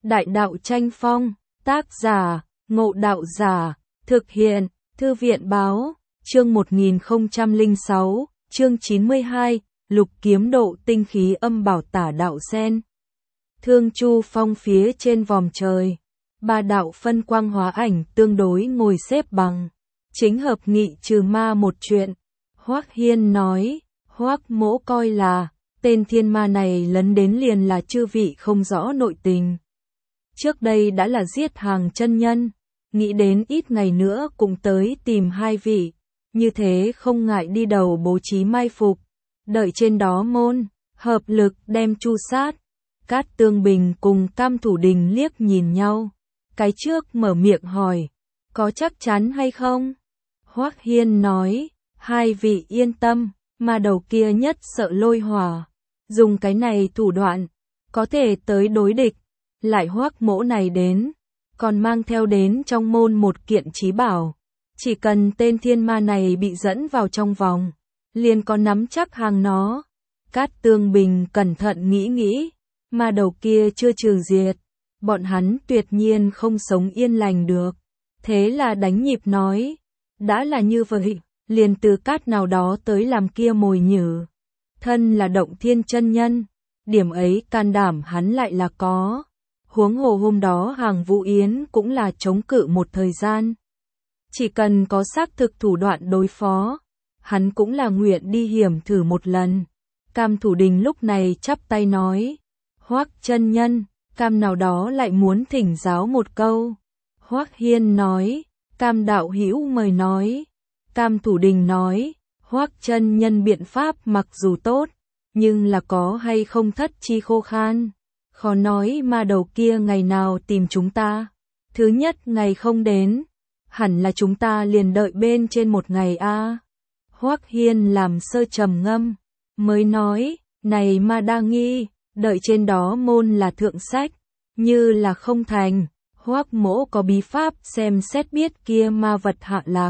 Đại đạo tranh phong, tác giả, Ngộ Đạo Giả, thực hiện, Thư viện báo, chương 1006, chương 92, lục kiếm độ tinh khí âm bảo tả đạo sen. Thương Chu Phong phía trên vòm trời, ba đạo phân quang hóa ảnh tương đối ngồi xếp bằng, chính hợp nghị trừ ma một chuyện. Hoắc Hiên nói, Hoắc Mỗ coi là, tên thiên ma này lấn đến liền là chư vị không rõ nội tình. Trước đây đã là giết hàng chân nhân, nghĩ đến ít ngày nữa cũng tới tìm hai vị, như thế không ngại đi đầu bố trí mai phục, đợi trên đó môn, hợp lực đem chu sát. Cát Tương Bình cùng Cam Thủ Đình liếc nhìn nhau, cái trước mở miệng hỏi, có chắc chắn hay không? Hoắc Hiên nói, hai vị yên tâm, mà đầu kia nhất sợ lôi hỏa, dùng cái này thủ đoạn, có thể tới đối địch. Lại Hoắc Mỗ này đến, còn mang theo đến trong môn một kiện chí bảo, chỉ cần tên thiên ma này bị dẫn vào trong vòng, liền có nắm chắc hàng nó. Cát Tương Bình cẩn thận nghĩ, mà đầu kia chưa trừ diệt, bọn hắn tuyệt nhiên không sống yên lành được. Thế là đánh nhịp nói, đã là như vậy, liền từ cát nào đó tới làm kia mồi nhử. Thân là Động Thiên chân nhân, điểm ấy can đảm hắn lại là có. Huống hồ hôm đó Hàng Vũ Yến cũng là chống cự một thời gian. Chỉ cần có xác thực thủ đoạn đối phó, hắn cũng là nguyện đi hiểm thử một lần. Cam Thủ Đình lúc này chắp tay nói, Hoắc chân nhân, Cam nào đó lại muốn thỉnh giáo một câu. Hoắc Hiên nói, Cam đạo hữu mời nói. Cam Thủ Đình nói, Hoắc chân nhân biện pháp mặc dù tốt, nhưng là có hay không thất chi khô khan. Khó nói mà đầu kia ngày nào tìm chúng ta. Thứ nhất ngày không đến, hẳn là chúng ta liền đợi bên trên một ngày a. Hoắc Hiên làm sơ trầm ngâm, mới nói, này mà đa nghi, đợi trên đó môn là thượng sách, như là không thành, Hoắc Mỗ có bí pháp xem xét biết kia ma vật hạ lạc.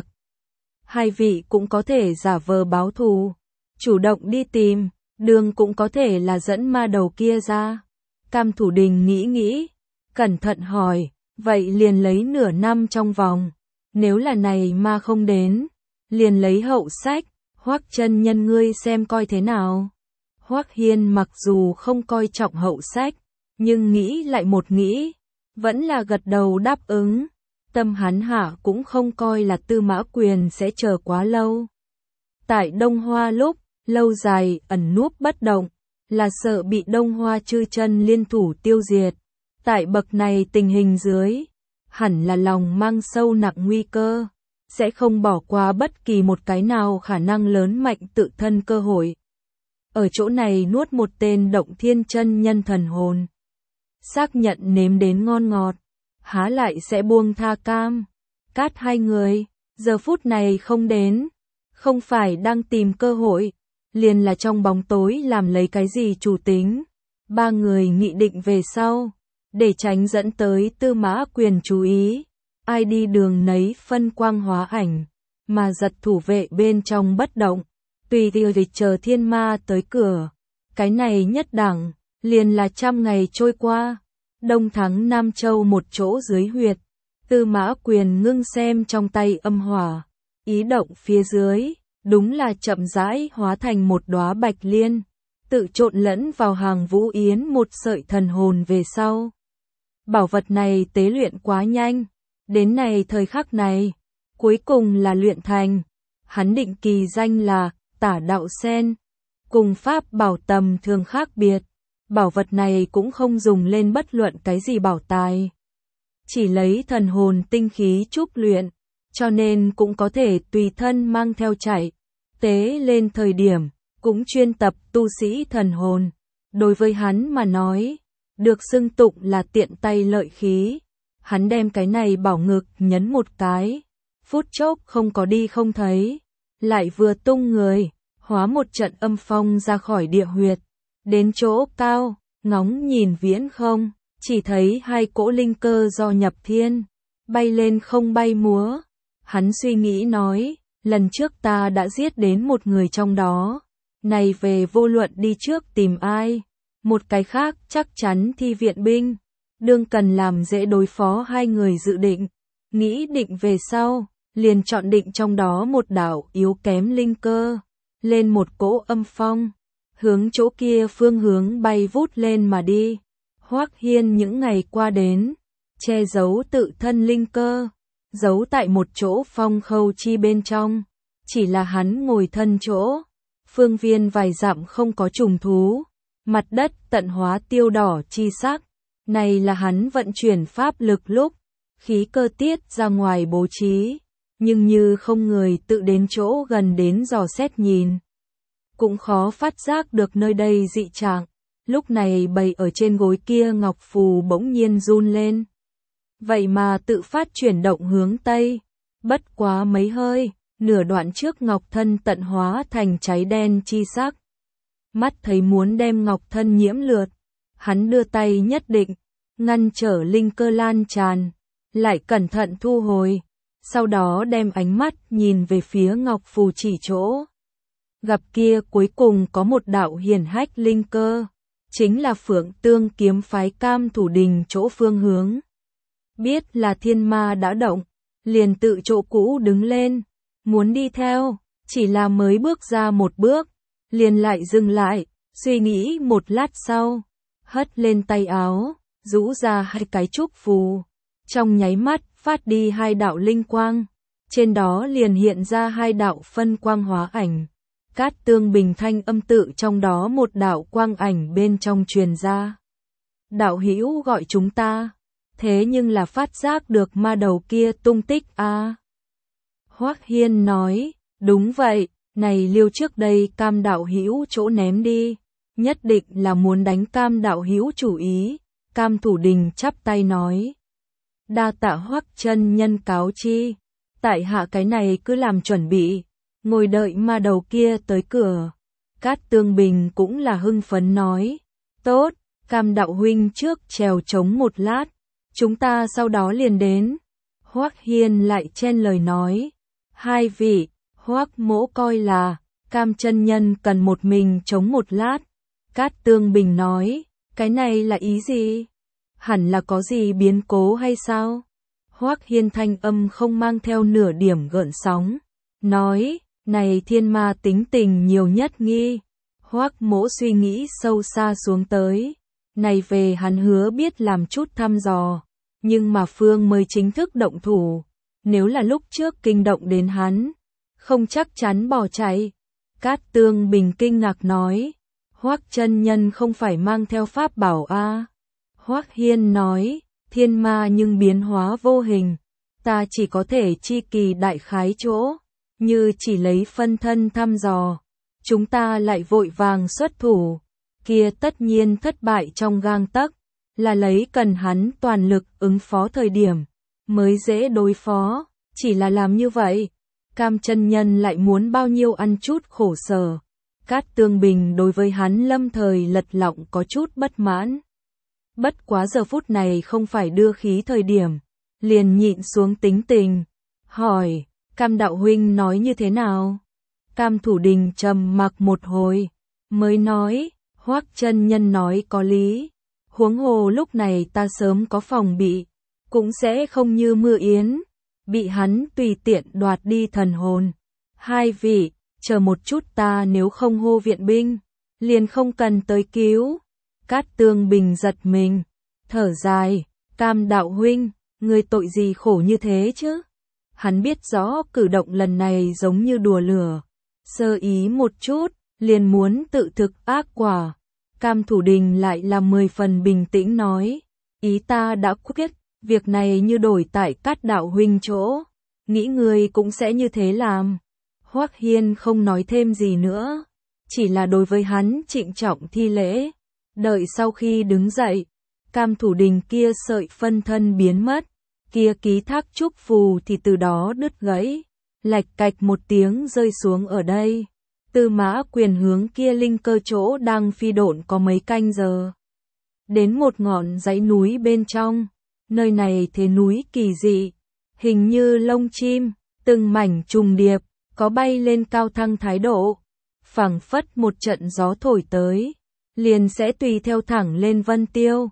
Hai vị cũng có thể giả vờ báo thù, chủ động đi tìm, đường cũng có thể là dẫn ma đầu kia ra. Cam Thủ Đình nghĩ, cẩn thận hỏi, vậy liền lấy nửa năm trong vòng, nếu là này mà không đến, liền lấy hậu sách, Hoắc chân nhân ngươi xem coi thế nào. Hoắc Hiên mặc dù không coi trọng hậu sách, nhưng nghĩ lại một nghĩ, vẫn là gật đầu đáp ứng. Tâm hắn hạ cũng không coi là Tư Mã Quyền sẽ chờ quá lâu. Tại Đông Hoa lúc, lâu dài ẩn núp bất động, là sợ bị Đông Hoa chư chân liên thủ tiêu diệt. Tại bậc này tình hình dưới, hẳn là lòng mang sâu nặng nguy cơ, sẽ không bỏ qua bất kỳ một cái nào khả năng lớn mạnh tự thân cơ hội. Ở chỗ này nuốt một tên Động Thiên chân nhân thần hồn, xác nhận nếm đến ngon ngọt, há lại sẽ buông tha Cam, Cát hai người, giờ phút này không đến, không phải đang tìm cơ hội, liền là trong bóng tối làm lấy cái gì chủ tính. Ba người nghị định về sau, để tránh dẫn tới Tư Mã Quyền chú ý, ai đi đường nấy phân quang hóa ảnh, mà giật thủ vệ bên trong bất động, tùy việc chờ thiên ma tới cửa. Cái này nhất đẳng, liền là 100 ngày trôi qua, Đông Thắng Nam Châu một chỗ dưới huyệt, Tư Mã Quyền ngưng xem trong tay âm hỏa, ý động phía dưới, đúng là chậm rãi hóa thành một đóa bạch liên, tự trộn lẫn vào Hàng Vũ Yến một sợi thần hồn về sau. Bảo vật này tế luyện quá nhanh, đến này thời khắc này, cuối cùng là luyện thành, hắn định kỳ danh là Tả Đạo Sen, cùng pháp bảo tầm thường khác biệt, bảo vật này cũng không dùng lên bất luận cái gì bảo tài, chỉ lấy thần hồn tinh khí trúc luyện, cho nên cũng có thể tùy thân mang theo chạy. Tế lên thời điểm, cũng chuyên tập tu sĩ thần hồn. Đối với hắn mà nói, được xưng tụng là tiện tay lợi khí. Hắn đem cái này bảo ngực nhấn một cái, phút chốc không có đi không thấy. Lại vừa tung người, hóa một trận âm phong ra khỏi địa huyệt. Đến chỗ cao, ngóng nhìn viễn không, chỉ thấy hai cỗ linh cơ do nhập thiên, bay lên không bay múa. Hắn suy nghĩ nói, lần trước ta đã giết đến một người trong đó, này về vô luận đi trước tìm ai, một cái khác chắc chắn thi viện binh, đương cần làm dễ đối phó hai người dự định. Nghĩ định về sau, liền chọn định trong đó một đạo yếu kém linh cơ, lên một cỗ âm phong, hướng chỗ kia phương hướng bay vút lên mà đi. Hoắc Hiên những ngày qua đến, che giấu tự thân linh cơ, giấu tại một chỗ phong khâu chi bên trong, chỉ là hắn ngồi thân chỗ, phương viên vài dặm không có trùng thú, mặt đất tận hóa tiêu đỏ chi sắc, này là hắn vận chuyển pháp lực lúc, khí cơ tiết ra ngoài bố trí, nhưng như không người tự đến chỗ gần đến dò xét nhìn, cũng khó phát giác được nơi đây dị trạng. Lúc này bày ở trên gối kia ngọc phù bỗng nhiên run lên. Vậy mà tự phát chuyển động hướng Tây. Bất quá mấy hơi, nửa đoạn trước ngọc thân tận hóa thành cháy đen chi sắc. Mắt thấy muốn đem ngọc thân nhiễm lượt. Hắn đưa tay nhất định, ngăn trở linh cơ lan tràn. Lại cẩn thận thu hồi. Sau đó đem ánh mắt nhìn về phía ngọc phù chỉ chỗ. Gặp kia cuối cùng có một đạo hiển hách linh cơ. Chính là Phượng Tương kiếm phái Cam Thủ Đình chỗ phương hướng. Biết là thiên ma đã động, liền tự chỗ cũ đứng lên, muốn đi theo, chỉ là mới bước ra một bước, liền lại dừng lại, suy nghĩ một lát sau, hất lên tay áo, rũ ra hai cái trúc phù, trong nháy mắt phát đi hai đạo linh quang, trên đó liền hiện ra hai đạo phân quang hóa ảnh. Cát Tương Bình thanh âm tự trong đó một đạo quang ảnh bên trong truyền ra. Đạo hữu gọi chúng ta, thế nhưng là phát giác được ma đầu kia tung tích a. Hoắc Hiên nói, đúng vậy, này liêu trước đây Cam đạo hữu chỗ ném đi, nhất định là muốn đánh Cam đạo hữu chủ ý. Cam Thủ Đình chắp tay nói, đa tạ Hoắc chân nhân cáo chi, tại hạ cái này cứ làm chuẩn bị. Ngồi đợi ma đầu kia tới cửa. Cát Tương Bình cũng là hưng phấn nói. Tốt, Cam đạo huynh trước trèo trống một lát. Chúng ta sau đó liền đến. Hoắc Hiên lại chen lời nói. Hai vị, Hoắc mỗ coi là, Cam chân nhân cần một mình chống một lát. Cát Tương Bình nói. Cái này là ý gì? Hẳn là có gì biến cố hay sao? Hoắc Hiên thanh âm không mang theo nửa điểm gợn sóng. Nói. Này thiên ma tính tình nhiều nhất nghi. Hoắc mỗ suy nghĩ sâu xa xuống tới. Này về hắn hứa biết làm chút thăm dò. Nhưng mà Phương mới chính thức động thủ. Nếu là lúc trước kinh động đến hắn, không chắc chắn bỏ chạy. Cát Tương Bình kinh ngạc nói. Hoắc chân nhân không phải mang theo pháp bảo a? Hoắc Hiên nói. Thiên ma nhưng biến hóa vô hình. Ta chỉ có thể chi kỳ đại khái chỗ. Như chỉ lấy phân thân thăm dò, chúng ta lại vội vàng xuất thủ, kia tất nhiên thất bại trong gang tấc, là lấy cần hắn toàn lực ứng phó thời điểm, mới dễ đối phó, chỉ là làm như vậy, Cam chân nhân lại muốn bao nhiêu ăn chút khổ sở. Cát Tương Bình đối với hắn lâm thời lật lọng có chút bất mãn. Bất quá giờ phút này không phải đưa khí thời điểm, liền nhịn xuống tính tình, hỏi. Cam đạo huynh nói như thế nào? Cam Thủ Đình trầm mặc một hồi, mới nói, Hoắc chân nhân nói có lý. Huống hồ lúc này ta sớm có phòng bị, cũng sẽ không như mưa yến, bị hắn tùy tiện đoạt đi thần hồn. Hai vị, chờ một chút ta nếu không hô viện binh, liền không cần tới cứu. Cát Tương Bình giật mình, thở dài, Cam đạo huynh, người tội gì khổ như thế chứ? Hắn biết rõ cử động lần này giống như đùa lửa, sơ ý một chút, liền muốn tự thực ác quả. Cam Thủ Đình lại là 10 phần bình tĩnh nói, ý ta đã quyết, việc này như đổi tại Cát đạo huynh chỗ, nghĩ người cũng sẽ như thế làm. Hoắc Hiên không nói thêm gì nữa, chỉ là đối với hắn trịnh trọng thi lễ, đợi sau khi đứng dậy, Cam Thủ Đình kia sợi phân thân biến mất. Kia ký thác trúc phù thì từ đó đứt gãy, lạch cạch một tiếng rơi xuống ở đây. Tư Mã Quyền hướng kia linh cơ chỗ đang phi độn có mấy canh giờ. Đến một ngọn dãy núi bên trong, nơi này thế núi kỳ dị, hình như lông chim, từng mảnh trùng điệp, có bay lên cao thăng thái độ. Phảng phất một trận gió thổi tới, liền sẽ tùy theo thẳng lên vân tiêu.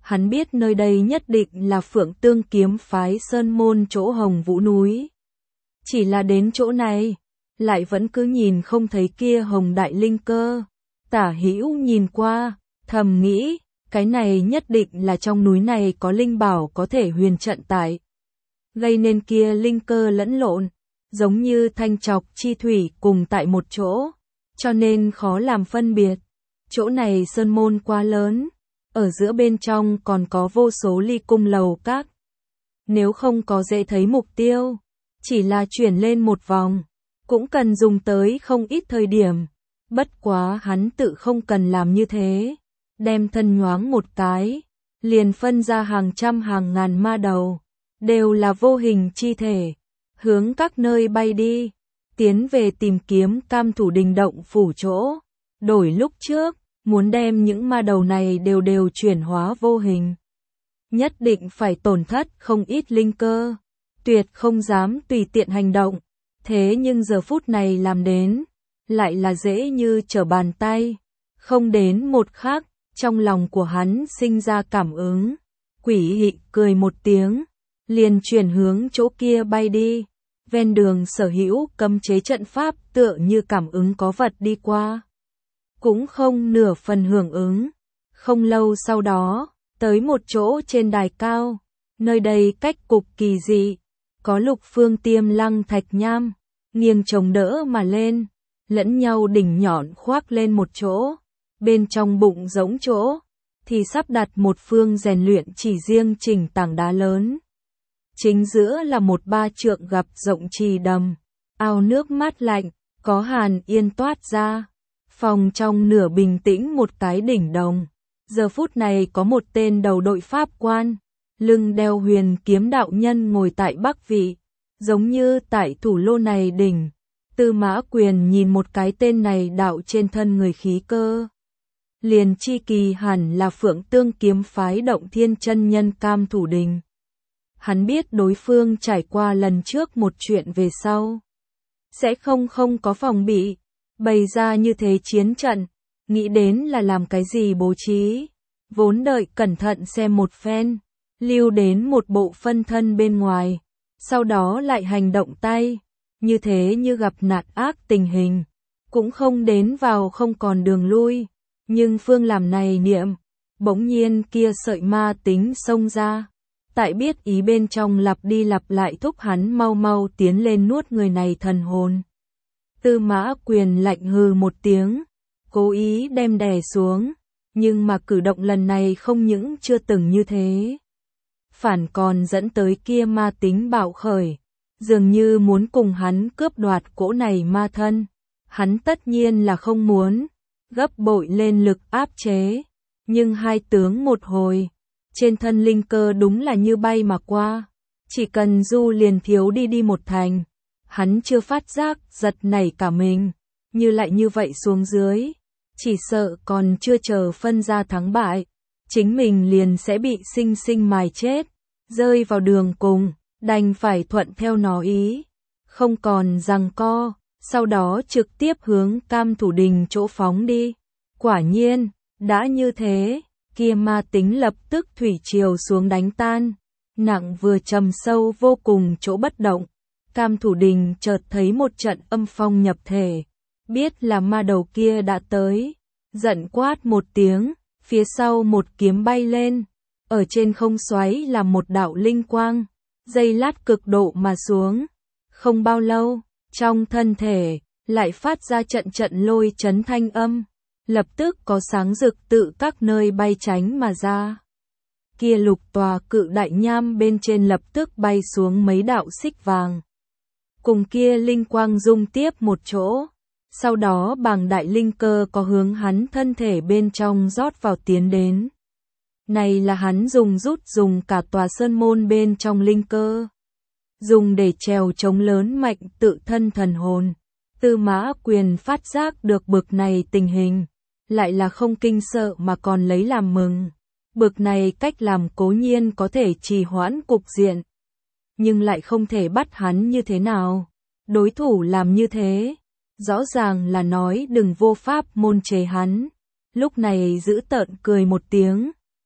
Hắn biết nơi đây nhất định là Phượng Tương kiếm phái sơn môn chỗ Hồng Vũ núi. Chỉ là đến chỗ này, lại vẫn cứ nhìn không thấy kia hồng đại linh cơ. Tả Hữu nhìn qua, thầm nghĩ, cái này nhất định là trong núi này có linh bảo có thể huyền trận tại. Gây nên kia linh cơ lẫn lộn, giống như thanh trọc chi thủy cùng tại một chỗ, cho nên khó làm phân biệt. Chỗ này sơn môn quá lớn, ở giữa bên trong còn có vô số ly cung lầu các. Nếu không có dễ thấy mục tiêu, chỉ là chuyển lên một vòng, cũng cần dùng tới không ít thời điểm. Bất quá hắn tự không cần làm như thế, đem thân nhoáng một cái, liền phân ra hàng trăm hàng ngàn ma đầu, đều là vô hình chi thể, hướng các nơi bay đi, tiến về tìm kiếm Cam Thủ Đình động phủ chỗ. Đổi lúc trước, muốn đem những ma đầu này đều chuyển hóa vô hình, nhất định phải tổn thất không ít linh cơ, tuyệt không dám tùy tiện hành động. Thế nhưng giờ phút này làm đến, lại là dễ như trở bàn tay. Không đến một khắc, trong lòng của hắn sinh ra cảm ứng. Quỷ Hị cười một tiếng, liền chuyển hướng chỗ kia bay đi. Ven đường sở hữu cấm chế trận pháp tựa như cảm ứng có vật đi qua, cũng không nửa phần hưởng ứng. Không lâu sau đó, tới một chỗ trên đài cao, nơi đây cách cục kỳ dị, có lục phương tiêm lăng thạch nham, nghiêng chống đỡ mà lên, lẫn nhau đỉnh nhọn khoác lên một chỗ, bên trong bụng giống chỗ, thì sắp đặt một phương rèn luyện chỉ riêng chỉnh tảng đá lớn. Chính giữa là một 3 trượng gập rộng trì đầm, ao nước mát lạnh, có hàn yên toát ra. Phòng trong nửa bình tĩnh một cái đỉnh đồng. Giờ phút này có một tên đầu đội pháp quan, lưng đeo huyền kiếm đạo nhân ngồi tại bắc vị, giống như tại thủ lô này đỉnh. Tư Mã Quyền nhìn một cái tên này đạo trên thân người khí cơ, liền chi kỳ hẳn là Phượng Tương kiếm phái Động Thiên chân nhân Cam Thủ Đình. Hắn biết đối phương trải qua lần trước một chuyện về sau, sẽ không có phòng bị, bày ra như thế chiến trận, nghĩ đến là làm cái gì bố trí, vốn đợi cẩn thận xem một phen, lưu đến một bộ phân thân bên ngoài, sau đó lại hành động tay, như thế như gặp nạn ác tình hình, cũng không đến vào không còn đường lui, nhưng phương làm này niệm, bỗng nhiên kia sợi ma tính xông ra, tại biết ý bên trong lặp đi lặp lại thúc hắn mau mau tiến lên nuốt người này thần hồn. Tư Mã Quyền lạnh hừ một tiếng, cố ý đem đè xuống, nhưng mà cử động lần này không những chưa từng như thế, phản còn dẫn tới kia ma tính bạo khởi, dường như muốn cùng hắn cướp đoạt cỗ này ma thân. Hắn tất nhiên là không muốn, gấp bội lên lực áp chế, nhưng hai tướng một hồi, trên thân linh cơ đúng là như bay mà qua, chỉ cần du liền thiếu đi một thành. Hắn chưa phát giác, giật nảy cả mình, như lại như vậy xuống dưới, chỉ sợ còn chưa chờ phân ra thắng bại, chính mình liền sẽ bị sinh sinh mài chết, rơi vào đường cùng, đành phải thuận theo nó ý, không còn giằng co, sau đó trực tiếp hướng Cam Thủ Đình chỗ phóng đi. Quả nhiên, đã như thế, kia ma tính lập tức thủy triều xuống đánh tan, nặng vừa trầm sâu vô cùng chỗ bất động. Cam Thủ Đình chợt thấy một trận âm phong nhập thể, biết là ma đầu kia đã tới, giận quát một tiếng, phía sau một kiếm bay lên, ở trên không xoáy là một đạo linh quang, giây lát cực độ mà xuống, không bao lâu, trong thân thể lại phát ra trận trận lôi chấn thanh âm, lập tức có sáng rực tự các nơi bay tránh mà ra. Kia lục tòa cự đại nham bên trên lập tức bay xuống mấy đạo xích vàng, cùng kia linh quang dung tiếp một chỗ, sau đó bàng đại linh cơ có hướng hắn thân thể bên trong rót vào tiến đến. Này là hắn dùng cả tòa sơn môn bên trong linh cơ, dùng để trèo chống lớn mạnh tự thân thần hồn. Tư Mã Quyền phát giác được bực này tình hình, lại là không kinh sợ mà còn lấy làm mừng. Bực này cách làm cố nhiên có thể trì hoãn cục diện, nhưng lại không thể bắt hắn như thế nào. Đối thủ làm như thế, rõ ràng là nói đừng vô pháp môn chế hắn. Lúc này giữ tợn cười một tiếng,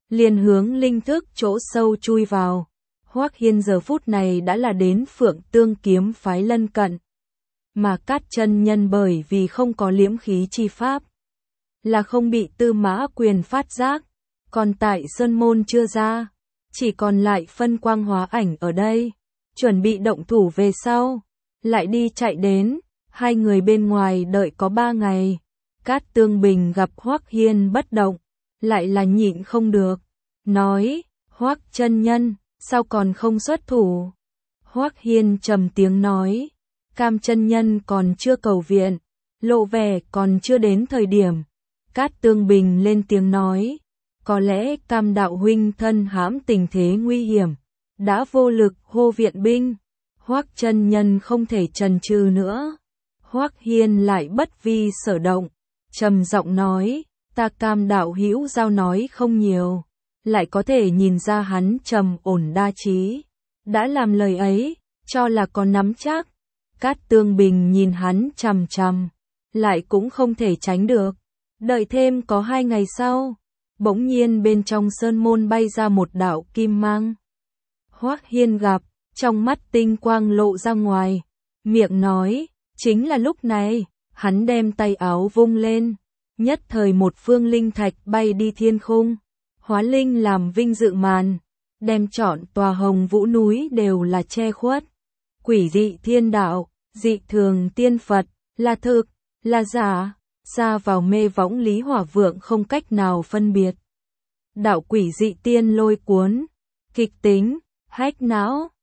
liền hướng linh thức chỗ sâu chui vào. Hoắc Hiên giờ phút này đã là đến Phượng Tương kiếm phái lân cận. Mà Cát chân nhân bởi vì không có liễm khí chi pháp, là không bị Tư Mã Quyền phát giác, còn tại Sơn Môn chưa ra, chỉ còn lại phân quang hóa ảnh ở đây, chuẩn bị động thủ về sau, lại đi chạy đến, hai người bên ngoài đợi có 3 ngày. Cát Tương Bình gặp Hoắc Hiên bất động, lại là nhịn không được, nói, Hoắc chân nhân, sao còn không xuất thủ? Hoắc Hiên trầm tiếng nói, Cam chân nhân còn chưa cầu viện, lộ vẻ còn chưa đến thời điểm. Cát Tương Bình lên tiếng nói, có lẽ Cam đạo huynh thân hãm tình thế nguy hiểm, đã vô lực hô viện binh. Hoắc chân nhân không thể chần chừ nữa. Hoắc Hiên lại bất vi sở động, trầm giọng nói, ta Cam đạo hữu giao nói không nhiều, lại có thể nhìn ra hắn trầm ổn đa trí, đã làm lời ấy, cho là có nắm chắc. Cát Tương Bình nhìn hắn chằm chằm, lại cũng không thể tránh được. Đợi thêm có 2 ngày sau, bỗng nhiên bên trong sơn môn bay ra một đạo kim mang. Hoắc Hiên gặp, trong mắt tinh quang lộ ra ngoài, miệng nói, chính là lúc này, hắn đem tay áo vung lên, nhất thời một phương linh thạch bay đi thiên khung, hóa linh làm vinh dự màn, đem trọn tòa Hồng Vũ núi đều là che khuất. Quỷ dị thiên đạo, dị thường tiên Phật, là thực, là giả, ra vào mê võng Lý Hỏa Vượng không cách nào phân biệt. Đạo quỷ dị tiên lôi cuốn, kịch tính, hách não.